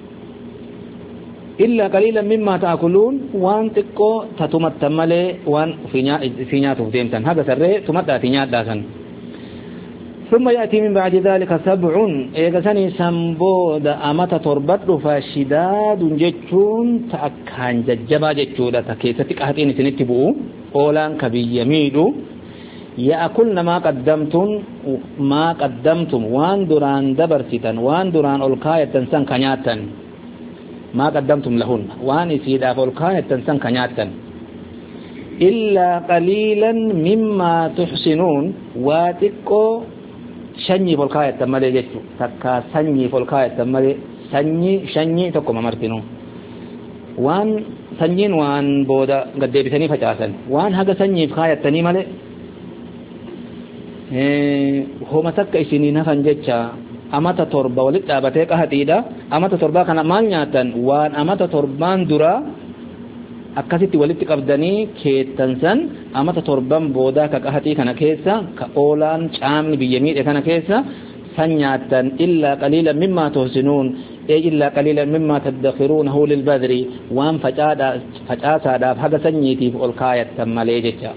illa qaliilan mimmaa ta'kuluun waan xiqqoo tatumattan malee waan fi nyaatuuf deemtan haga sarree tumadhaati nyaadhaasan ثم يأتي من بعد ذلك سبع إيغساني سنبود أمتا تربط فشداد جتشون تأكان ججبا جتشودا تكيستك أهتين سنتبو أولان كبي يميدو يأكلن ما قدمتم ما قدمتم وان دران دبرسيتا وان دران ألقاية تنسان كنياتا ما قدمتم لهن وان إسيدا فألقاية تنسان كنياتا إلا قليلا مما تحسنون واتقو shanyi folkaayat malee jechu takka sanyi folkaayat malee sanyi shanyi tokko mamartinu waan sanyiin waan booda gaddeebisanii facaasan waan haga sanyiif kaayatanii malee eh homa takka isinii nafan jecha amata torba walit dhaabatee qahatiidha amata torba kana maal nyaatan waan amata torbaan dura akkasitti walitti qabdanii keettansan amata torban booda ka qahatii kana keessa ka oolaan caamni biyya miidhe kana keessa san nyaattan illa qaliilan mimma tuhsinuun ee illa qaliilan mimma tadakhiruunahu lilbadri waan facaadha facaasaadhaaf haga sanyiitiif ol kaayattan malee jecha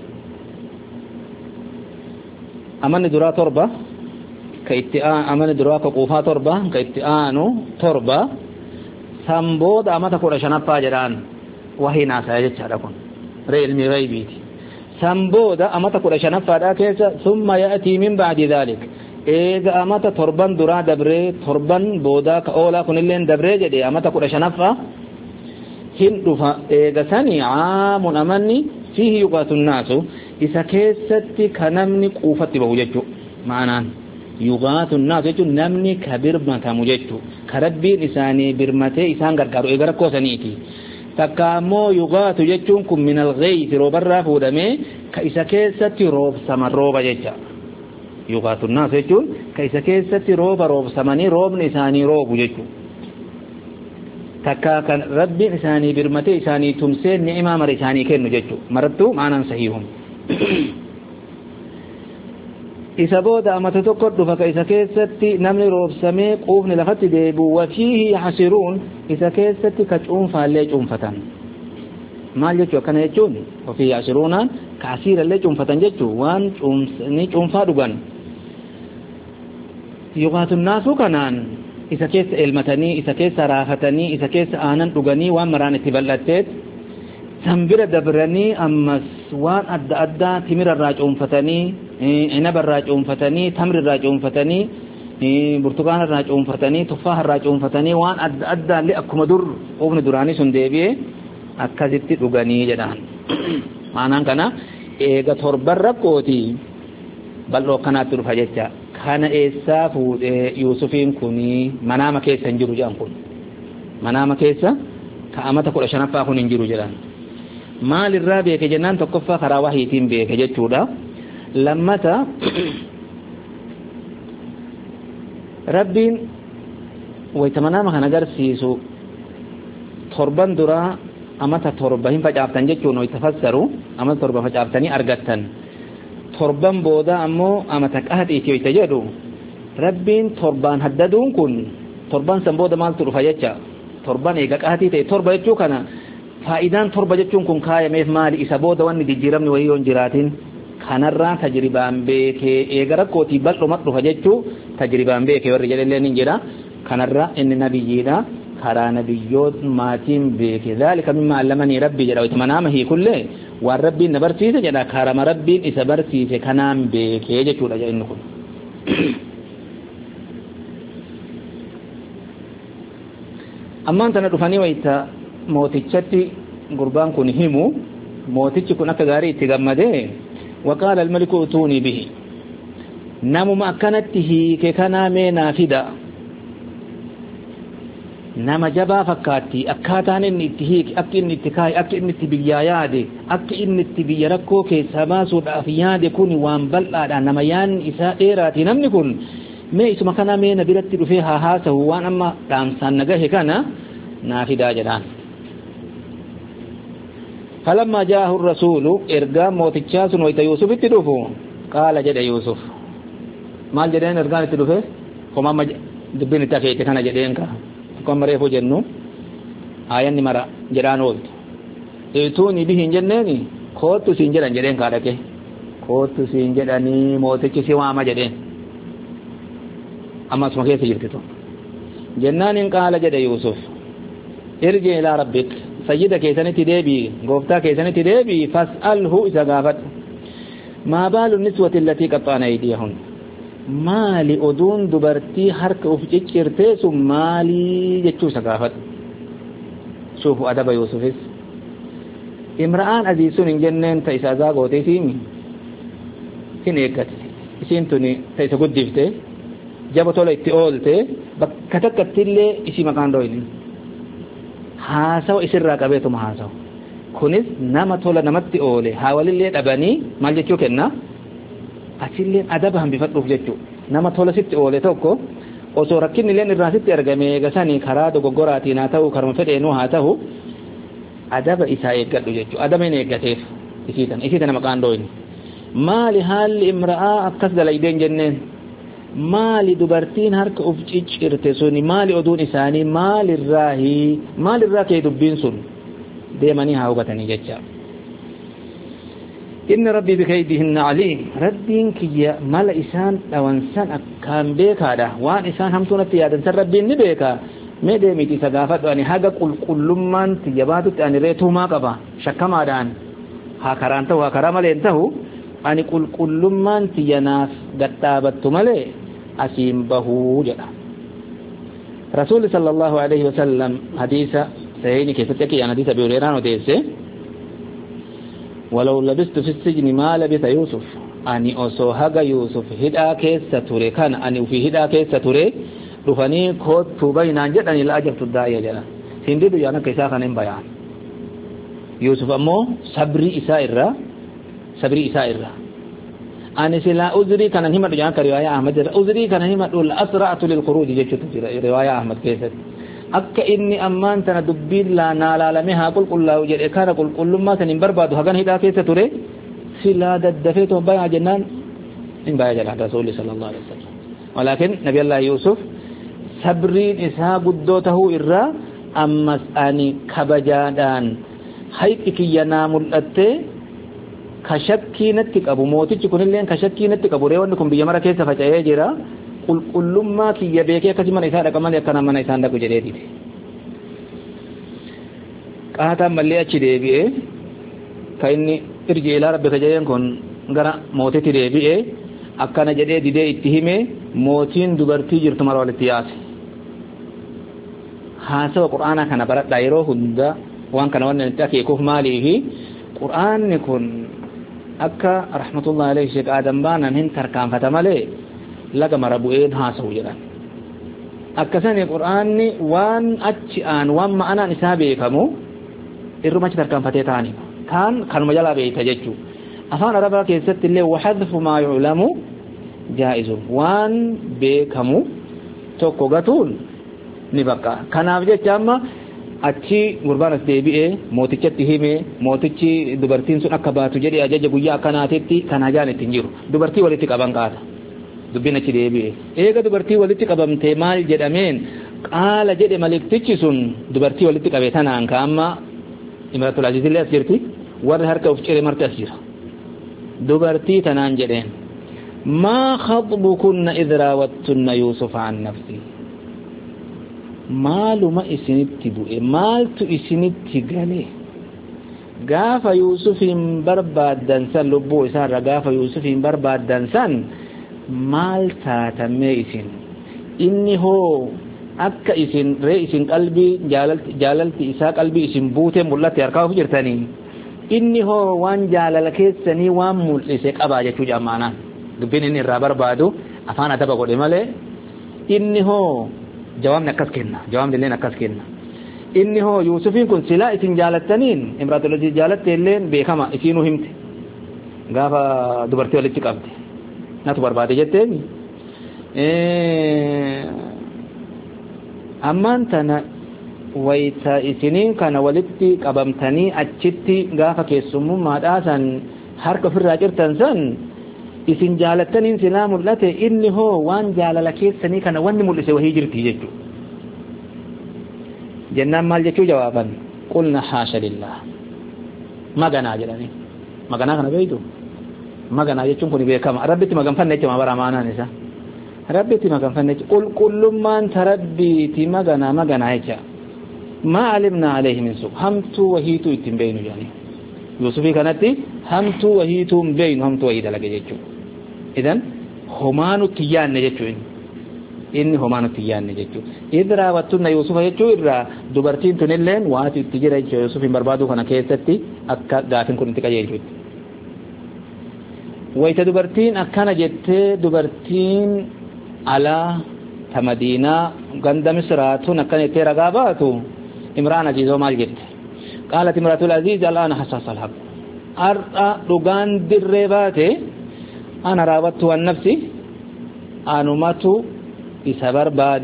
amanni duraa torba ka itti amanni duraa ka quufaa torba ka itti aanu torba san booda amata kudha shanaffaa jedhaan وهي ناسا يجعل لكم رئيل مغيبيتي سنبودا أمتا كل شنفادا كيسا ثم يأتي من بعد ذلك إذا أمتا تربان درا دبري تربان بودا كأولا كن اللين دبري جدي أمتا كل شنفا هندفا إذا سني عام أمني فيه يقات الناس إذا كيستي كنمني قوفتي بوججو معنى يقات الناس يجو نمني كبرمة مججو كربين إساني برمتي إسان غرغارو إغرقو سنيتي تكامو يغاتو جچون كم من الغيث روبرا فودمه كايسا كيستي روب سمن روبا جچا يغاتو الناس جچون كايسا كيستي روبا روب سمني روب نساني روب جچو تكا كان رب إساني برمتي إساني تمسين نعمة مر إساني كنو جچو مرتو معنى صحيحهم إذا بودا أما تتقرد فكإذا كيستي نمني روب سمي قوفني لفتي ديبو وفيه يحسرون إذا كيستي كتعون فاللي جون فتن ما جتو كان يجون وفيه يحسرون كعسير اللي جون فتن جتو وان جون فادوغان يغات الناس كانان إذا كيس علمتني إذا كيس رافتني إذا كيس آنان دوغاني وان مران اتبالتت سنبير دبرني أمس وان أدى أدى تمر الراجعون فتني عنب الراجعون فتني تمر الراجعون فتني برتقال الراجعون فتني تفاح الراجعون فتني وان أدى أدى لأكم در وابن دراني سندبيه أكذبت دوغاني جدان معنى كنا إيغا تربر ركوتي بل لو كانت ترفجتها كان إيسا فود يوسفين كوني منام كيسا انجرو جان كون منام كيسا كأمتا كل شنفا كون انجرو جان مال الرابع كجنان تكفى خراوهي تيم بيه كجتشودا لمتا ربين ويتمنام خنقر سيسو تربان درا أمتا تربهين فجابتن جتشون ويتفسروا أمتا تربه فجابتني أرغتن تربان بودا أمو أمتا كهت إيتيو يتجدو ربين تربان هددون كن تربان سنبودا مال ترفا يتشا تربان إيقا كهتي تي تربا يتشو كان فائدان تربا جتشون كن كايا ميف مالي إسا بودا واني دي جيرمني وهيون جراتين kanarraa tajribaan beekee eegara kooti bal'oo madhufa jechuu tajribaan beekee warri jedhee ni jira kanarraa inni nabiyyiidha karaa nabiyyoot maatiin beekee zaalika mimma allamanii rabbii jedha itmanaama hii kullee waan rabbiin na barsiise jedha karama rabbiin isa barsiise kanaan beekee jechuudha inni kun ammaan tana dhufanii wayita mootichatti قربان كن همو موتيش كن أكا غاري تغمده وقال الملك اتوني به نمو ما كانته كنا مينا فدا نما جبا فكاتي أكاتان إني تهيك أكي إني تكاي أكي إني تبيايادي أكي إني تبياركو كي سماسو الأفياد كوني وانبلع نما يان إساء إيراتي نمني كن ما اسم كنا مينا برتل فيها هاسه وان أما تامسان نجاه كنا نافدا جدان فلما جاءه الرسول إرقام موتيشاس ويتا يوسف اتدوفو قال جد يوسف مال جدين إرقام اتدوفه كما ما دبين تفيت كان جدين كا كما مريفو جنو آيان نمرا جدان ولد اتوني به جنيني خوتو سنجدان جدين كاركي خوتو سنجداني موتيشي واما جدين أما اسمه كيف يجرتو جنان قال جد يوسف ارجع إلى ربك سيدة كيسانة ديبي قوفتا كيسانة ديبي فاسأله إذا قافت ما بال النسوة التي قطعن أيديهن مالي أدون دبرتي حرك أفجيكيرتيس مالي جتشو سقافت شوفوا أدب يوسفس امرأان أزيسون جنن تيسا زاقو تيسيمي هن إيقات إسين توني تيسا قد دفتي جابتو لا اتئولتي بكتكت اللي إسي مكان رويني haasaw isirraa qabeetuma haasaw kunis nama tola namatti oole hawalillee dhabanii maal jechuu kenna asilleen adaba hambifadhuuf jechuu nama tola sitti oole tokko osoo rakkinni illeen irraa sitti argame gasanii karaa dogoggoraatiin haa ta'u karuma fedheenuu haa ta'u adaba isaa eeggadhu jechuu adaba hin eeggateef isiitan isiitan maqaan dooyni maali haalli imra'aa akkas dalaydeen jenneen maali dubartiin harka uf ciccirte suni maali oduun isaanii maali irraahi maali irraa kee dubbiin sun deemanii haa hubatanii jecha inna rabbii bikaydihinna aliim rabbiin kiyya mala isaan dhawansan akkaan beekaadha waan isaan hamtuunatti yaadansan rabbiin ni beeka mee deemiti isa gaafadhu ani haga qulqullummaan tiyya baatutti ani reetuumaa qaba shakkamaadhaan haa karaan ta'u haa karaa maleen ta'u ani qulqullummaan tiyyanaaf gadhaabattu malee asiin bahuu jedha rasuulli sallallahu alaihi wasallam hadiisa sahiini keessatti akka yaan hadiisa biureeraan odeesse walaw labistu fi sijni maa labisa yuusuf ani osoo haga yuusuf hidhaa keessa ture kana ani ufii hidhaa keessa ture dhufanii koottuu baynaan jedhani la ajabtu daa'ia jedha sindidu yaan akka isaa kan hin bayaan yuusuf ammoo sabrii isaa irraa sabrii isaa irraa أنا سلا أزري كان هما رجعان كرواية أحمد أزري كان هما دول أسرعت للخروج جت رواية أحمد كيسد أك إني أمان تنا دبير لا نالا لمها قل قل لا وجد كان قل كل ما تنبر بعد هكذا هدا كيسد تري سلا ددفت وبايع جنان إن بايع جنان رسول صلى الله عليه وسلم ولكن نبي الله يوسف صبرين إسها قدوته إرّا أمس أني كبجادان حيث ينام الأتى كشكي نتك أبو موتي تكون اللين كشكي نتك أبو ريوان نكون بيجمرة كيسة فجأة جرا قل كل ما كي يبيك كذي من إنسان كمان يكنا من إنسان دكوا جريدي كهذا ملي أشيدي بيه كإني إرجع إلى ربك جايين كون غرا موتي تري بيه أكنا جريدي ده اتهمه موتين دبرتي جرت مرة والتياس هذا القرآن كنا برا دايرو هندا وان كنا وان نتاكي كوف ماليه قرآن نكون أكا رحمة الله عليه شيخ آدم بانا ننتر كان فتمالي لقى مربوئين هاسو جدا أكا سنة قرآن وان أتشآن وان ما أنا نسابي كمو إرما تر كان فتيتاني كان كان مجالا بيتججو أفان ربا كيست اللي وحذف ما يعلم جائز وان بيكمو توقو غتون نبقى كان أفجأ جامع achi gurbaanas deebi'ee mootichatti hime mootichi dubartiin sun akka baatu jedhee ajaja guyyaa akkanaatitti kan hajaan ittiin jiru dubartii walitti qaban qaata dubbiin achi deebi'ee eega dubartii walitti qabamtee maal jedhameen qaala jedhe maliktichi sun dubartii walitti qabe tanaan ka amma imratul aziz illee as jirti warri harka uf cire marti as jira dubartii tanaan jedheen maa khatbukunna idh raawattunna yuusufa an nafsi maaluma isinitti bu'e maaltu isinitti gale gaafa yuusufin barbaaddan san lubbuu isaarra gaafa yuusufin barbaaddan san maal taatamee isin inni hoo akka isin ree isin qalbii jaalalti jaalalti isaa qalbii isin buute mul'ate harkaa of jirtanii inni hoo waan jaalala keessanii waan mul'ise qabaa jechuu jamaanaan dubbiin inni irraa barbaadu afaan adaba godhe malee inni hoo jawaabni akkas kenna jawaabni illeen akkas kenna inni hoo Yuusufiin kun silaa isin jaalattaniin imraatul aziz jaalatte illeen beekama isinuu himte gaafa dubartii walitti qabde natu barbaade jetteeni ammaan tana wayta isiniin kana walitti qabamtanii achitti gaafa keessummummaadhaa san harka ofirraa cirtan san isin jaalattaniin silaa mul'ate inni hoo waan jaalala keessanii kana wanni mul'ise wahii jirti jechuu jennaan maal jechuu jawaaban qulna haasha lillah maganaa jedhani maganaa kana beeytu maganaa jechuun kun beekama rabbitti maganfanne jechuun bara amaanaan isa rabbitti maganfanne qulqullummaan tarabbiiti maganaa maganaa jecha ما علمنا عليه من سوء همتو وهيتو ittiin beeynu yani Yuusufi kanatti hamtu wahiitu beeynu hamtu wahii dalage jechuu idan homaanu tiyyaanne jechuu inni homaanu tiyyaanne jechuu idra wattunna Yuusufa jechuu irraa dubartiin tunilleen waati itti jira jechuu Yuusufin barbaadu kana keessatti akka gaafin kun itti qajeelchuutti wayta dubartiin akkana jettee dubartiin alaa ta Madiinaa ganda Misraatun akkana jettee ragaa baatu امرأة عزيزة ومال جد قالت امرأة العزيز الآن حساس الحق أرأى لغان دربات أنا راودت عن نفسي أنمت بسبر بعد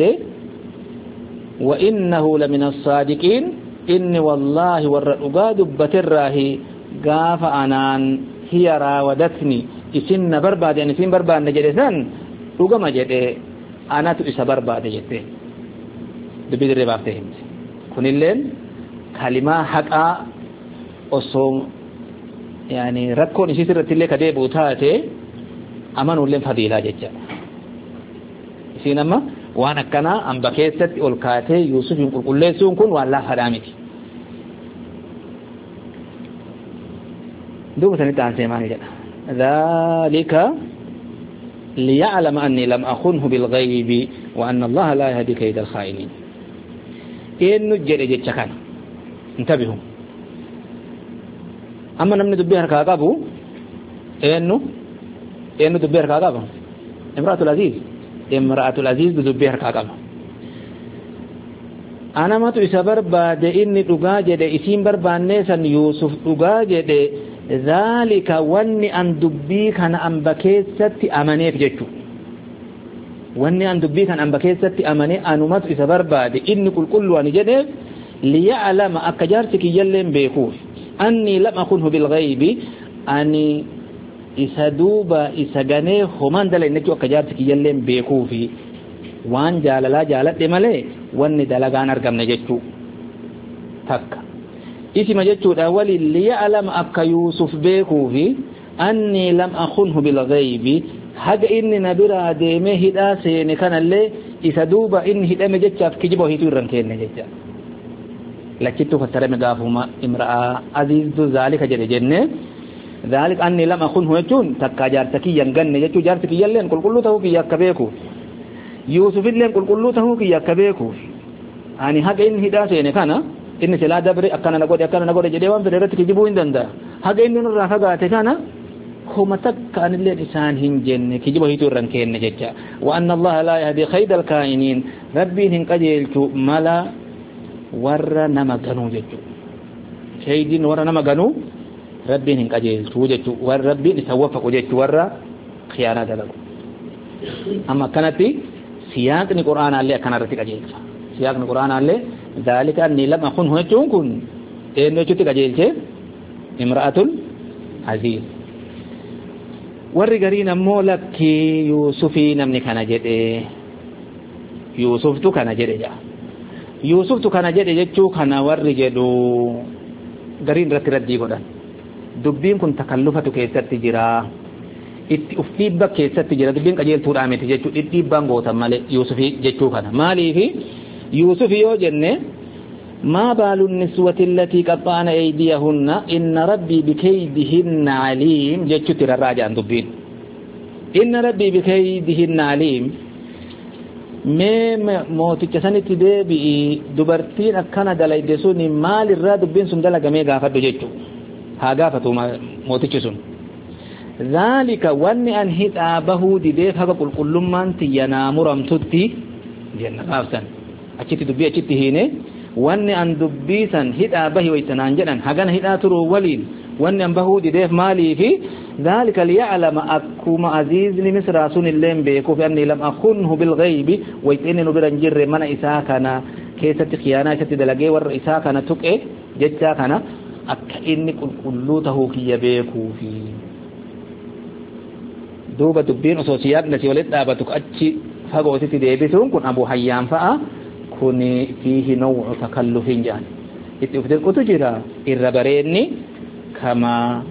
وإنه لمن الصادقين إني والله والرقاد بتره قاف أنان هي راودتني إسن برباد يعني سن برباد نجدسان لغم جد أنا تسبر بعد جد دبي دربات فهمت kunilleen kalimaa haqaa osoo yani rakkoon isii irratti illee ka deebi'u taate amanuulleen fadiilaa jecha isiin amma waan akkanaa amba keessatti ol kaatee Yuusufin qulqulleessuun kun waan laafaadhaa miti duuba sanitti aansee maal jedha dhaalika liya'lama anni lam akhunhu bilghaybi wa anna allaha la yahdi kayda alkhaa'iniin eenyu jedhe jecha kana intabihu amma namni dubbii harkaa qabu eenyu eenyu dubbii harkaa qaba imraatul aziz imraatul aziz dubbii harkaa qaba anamatu isa barbaade inni dhugaa jedhe isiin barbaannee san Yuusuf dhugaa jedhe zaalika wanni an dubbii kana amba keessatti amaneef jechuu wanni an dubbii kan amba keessatti amane anumatu isa barbaade inni qulqullu ani jedhe liya'lama akka jaarsi kiyyalleen beekuuf anni lam akunhu bil ghaibi ani isa duuba isa ganee homaan dalayne jechuu akka jaarsi kiyyalleen beekuufi waan jaalalaa jaaladhe malee wanni dalagaan argamne jechuu takka isima jechuudha wali liya'lama akka Yuusuf beekuufi anni lam akunhu bil ghaibi haga inni nabira deeme hidhaa seene kanallee isa duuba inni hidhame jechaaf kijiba hiitu irran kenne jecha lachittu fassarame gaafuma imra'a azizdu zalika jedhe jenne zalik anni lam akhunhu jechuun takka jaarsa kiyyan ganne jechuu jaarsi kiyyalleen qulqulluu ta'uu kiyya akka beeku Yuusufilleen qulqulluu ta'uu kiyya akka beeku ani haga inni hidhaa seene kana inni silaa dabre akkana na godhe akkana na godhe jedhee waan fedhe irratti kijibuu hin danda'a haga inni nurraa fagaate kana هما تكان اللي إنسان هنجن كجبه يتورن كين جدا وأن الله لا يهدي خيد الكائنين ربي هنقجلت ملا ور نمغنو جدا شيدين ور نمغنو ربي هنقجلت جدا ور ربي نتوفق جدا ور خيانة دلو أما كانت سياق القرآن اللي كان رتك جلت سياق القرآن اللي ذلك أني لم أكن هناك كن إنه جتك جلت امرأة عزيز warri gariin ammoo lakki Yuusufii namni kana jedhe Yuusuftu kana jedhe ja Yuusuftu kana jedhe jechuu kana warri jedhu gariin irratti raddii godhan dubbiin kun takallufatu keessatti jira itti uf dhiibba keessatti jira dubbiin qajeeltuudhaa miti jechuu dhidhiibbaan gootan malee Yuusufii jechuu kana maaliifi Yuusufii yoo jenne ما بال النسوة التي قطعن أيديهن إن ربي بكيدهن عليم جتشت الراجع عن دبين إن ربي بكيدهن عليم mee mooticha sanitti deebi'i dubartiin akkana dalayde sun maal irraa dubbiin sun dalagamee gaafadhu jechuu haa gaafatu mootichi sun zaalika wanni an hidhaa bahuu dideef haga qulqullummaan tiyyanaa muramtutti jenna gaafsan achitti dubbii achitti hiine wanni an dubbii san hidhaa bahi waysanaan jedhan hagana hidhaa turuu waliin wanni an bahuu dideef maaliifi ذلك ليعلم أكما عزيز لمصر رسول الله بيكو فأني لم أخنه بالغيب ويتئني نبرا نجر من إساكنا كيسة خيانة كيسة دلقي ور إساكنا تكئ جتاكنا أكئني كلوته كي بيكو في دوبة دبين أسوسيات نسي ولد دابتك أتشي فقوتي ديبتون كن أبو حيان فأ كن فيه نوع تكلف جان إتفدر كتجرى إربريني كما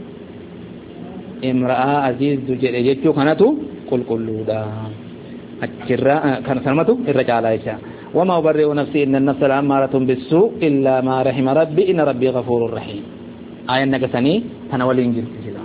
امرأة عزيز جيتشو كانتو قل قلوا دا أجراء كان سلمتو الرجال عائشة وما أبرئ نفسي إن النفس لأمارة بالسوء إلا ما رحم ربي إن ربي غفور رحيم آية نقصني تناول إنجيل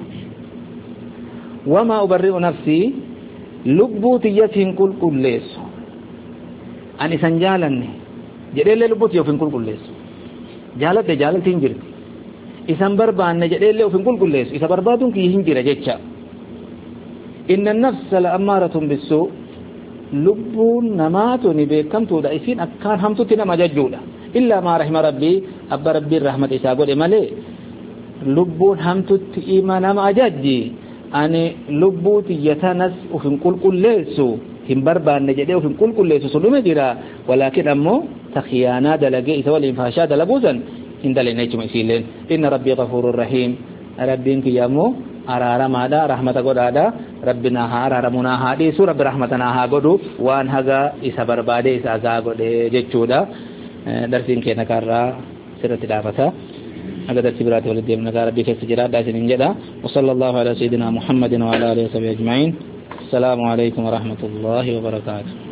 وما أبرئ نفسي لبوت يفين قل قل ليس أني سنجالني جري لي لبوت يفين قل قل ليس جالت جالت إنجيل isan barbaanne jedheellee ofin qulqulleessu isa barbaaduun kii hin jira jecha inna nafsa la amaaratun bissuu lubbuun namaatuni beekamtuudha isin akkaan hamtutti nama jajjuudha illaa maa rahima rabbii abba rabbiin rahmat isaa godhe malee lubbuun hamtutti ima nama ajajji ani lubbuu tiyyatanas ofin qulqulleessu hin barbaanne jedhee ofin qulqulleessu sulume jira walaakin ammoo takhiyaanaa dalagee isa waliin faashaa dalaguusan إن دلنا يجمع سيلين إن ربي غفور رحيم ربين كيامو أرارا مادا رحمة قدادا ربنا ها أرارمنا ها دي سورة برحمتنا ها قدو وان هذا إسا بربادي إسا أزا قد جيتشودا درسين كينا كارا سيرة دافتا هذا درس براتي والدي من نكار ربي كيسجرات داسين انجدا وصلى الله على سيدنا محمد وعلى آله وصحبه أجمعين السلام عليكم ورحمة الله وبركاته